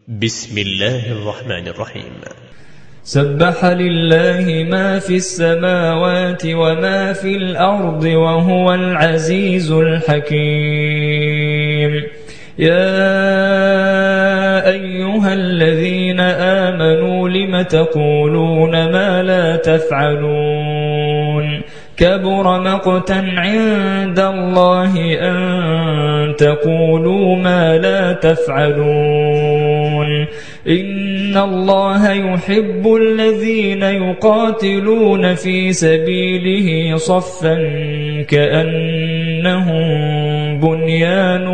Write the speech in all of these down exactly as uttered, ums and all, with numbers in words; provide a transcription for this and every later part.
بسم الله الرحمن الرحيم. سبح لله ما في السماوات وما في الأرض وهو العزيز الحكيم. يا أيها الذين آمنوا لم تقولون ما لا تفعلون كبر مقتا عند الله أن تقولوا ما لا تفعلون إن الله يحب الذين يقاتلون في سبيله صفا كأنهم بنيان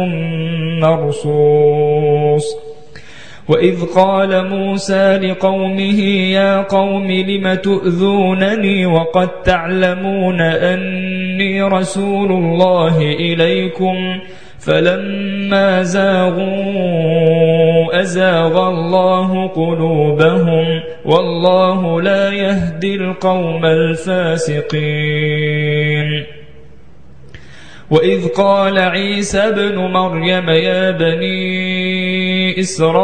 مرصوص. وإذ قال موسى لقومه يا قوم لم تؤذونني وقد تعلمون أني رسول الله إليكم فلما زاغوا أزاغ الله قلوبهم والله لا يهدي القوم الفاسقين. وإذ قال عيسى ابن مريم يا بني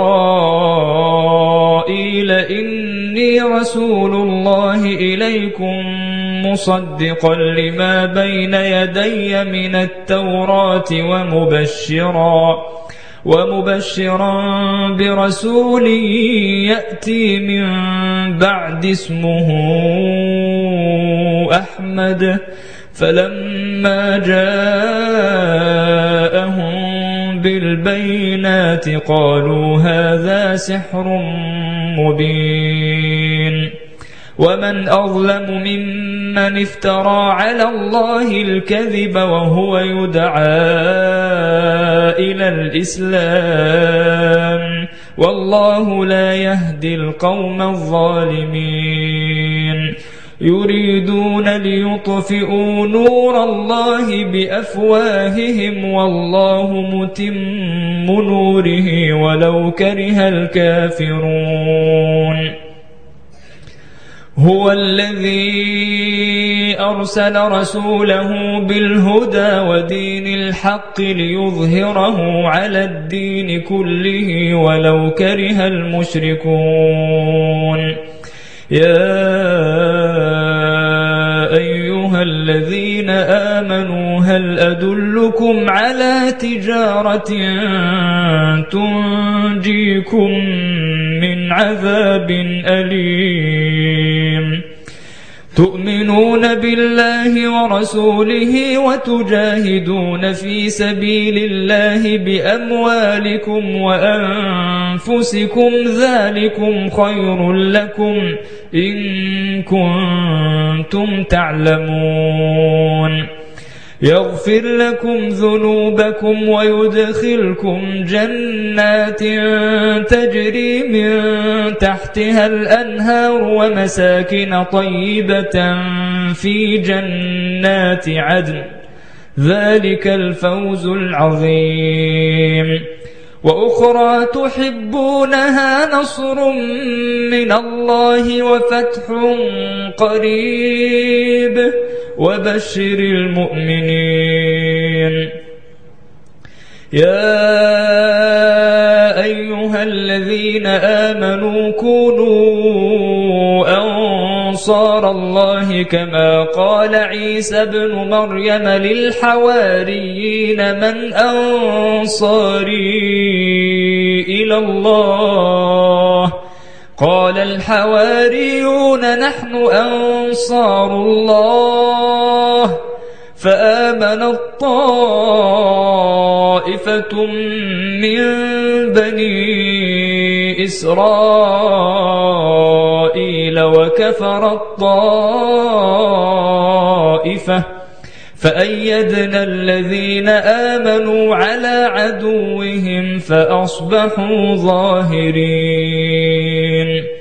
إسرائيل إني رسول الله إليكم مصدقا لما بين يدي من التوراة ومبشرا ومبشرا برسول يأتي من بعد اسمه أحمد فلما جاءهم بالبينات قالوا هذا سحر مبين. ومن أظلم ممن افترى على الله الكذب وهو يدعى إلى الإسلام والله لا يهدي القوم الظالمين. يريدون ليطفئوا نور الله بأفواههم والله متم نوره ولو كره الكافرون. هو الذي أرسل رسوله بالهدى ودين الحق ليظهره على الدين كله ولو كره المشركون. يا أيها الذين آمنوا هل أدلكم على تجارة تنجيكم من عذاب أليم تؤمنون بالله ورسوله وتجاهدون في سبيل الله بأموالكم وأنفسكم ذلكم خير لكم إن كنتم تعلمون. يغفر لكم ذنوبكم ويدخلكم جنات تجري من تحتها الأنهار ومساكن طيبة في جنات عدن ذلك الفوز العظيم. وأخرى تحبونها نصر من الله وفتح قريب وبشر المؤمنين. يا أيها الذين آمنوا كونوا أنصار الله كما قال عيسى ابن مريم للحواريين من أنصاري إلى الله قال الحواريون نحن أنصار الله فآمنت طائفة من بني إسرائيل وكفرت طائفة فأيدنا الذين آمنوا على عدوهم فأصبحوا ظاهرين.